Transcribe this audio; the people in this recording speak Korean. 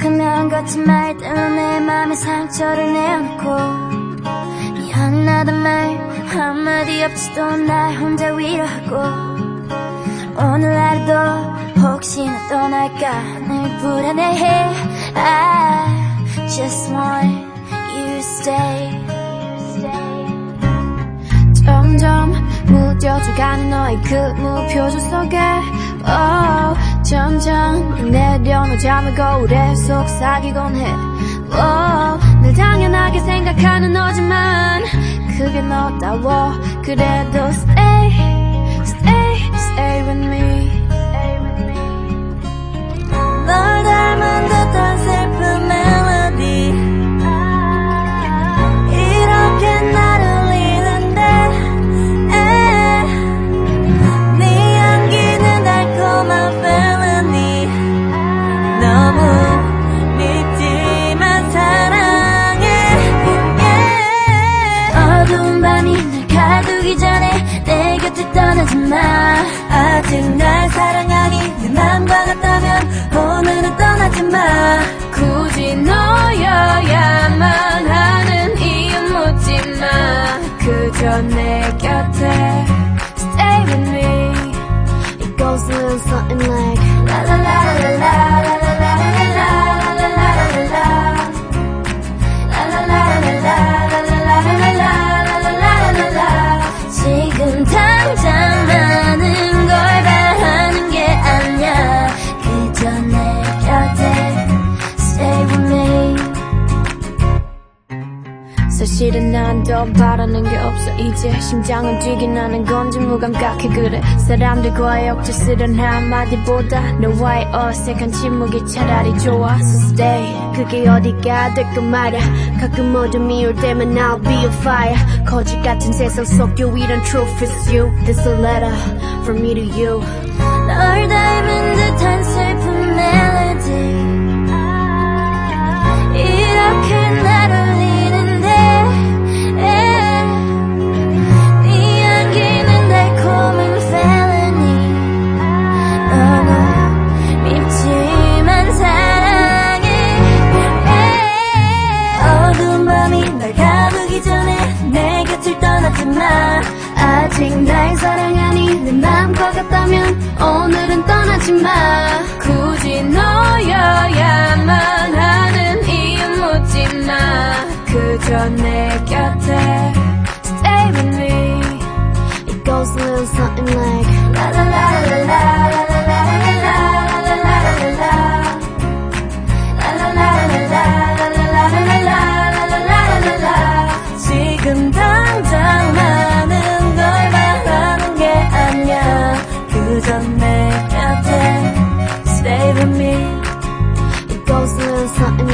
흔한 거짓말 때문에 맘에 상처를 내어놓고 미안하단 말 한마디 없이도 날 혼자 위로하고 오늘 하루도 혹시나 떠날까 늘 불안해해. I just want you to stay. 점점 무뎌져가는 너의 그 무표정 속에 점점 내려놓자면 거울에 속삭이곤 해. 늘 당연하게 생각하는 너지만 그게 너다워. 그래도 stay, stay, stay with me. 널 닮은 듯한 슬픈 멜로디 이렇게 나를 울리는데 네 향기는 달콤한 felony 너무 밉지만 사랑해. 어두운 밤이 날 가두기 전에 내 곁을 떠나지 마. 아직 날 사랑하니 내 맘과 같다면 오늘은 떠나지 마. 굳이 너여야만 하는 이유 묻지 마. 그저 내 곁에 stay with me. It goes a little something like la la la la la la la la la la la la la la. 지금 당장 많은 걸 바라는 게 아니야. 그저 내 곁에 stay with me. 사실은 난 더 바라는 게 없어. 이제 심장은 뛰긴 하는 건지 무감각해. 그래 사람들과의 억지스런 한마디보다 너와의 어색한 침묵이 차라리 좋아. So stay. 그게 어디가 될까 말야. 가끔 어둠이 올 때면 I'll be a fire. 거짓 같은 세상 속 유일한 truth is you. This a letter from me to you. 널 닮은 듯한 슬픈 멜로디 이렇게 날 울리는데 네 향기는 달콤한 felony 너무 밉지만 사랑해. 어두운 밤이 날 가두기 전에 내 곁을 떠나지 마. 아직 날 사랑하니 내 맘과 같다면 오늘은 떠나지 마. 굳이 너여야만 하는 이유 묻지 마. 그저 내 곁에 stay with me. It goes a little something like la la la la la la la la la la la la la. 지금 당장 많은 걸 바라는 게 아니야. 그저 내 곁에 stay with me. It goes a little something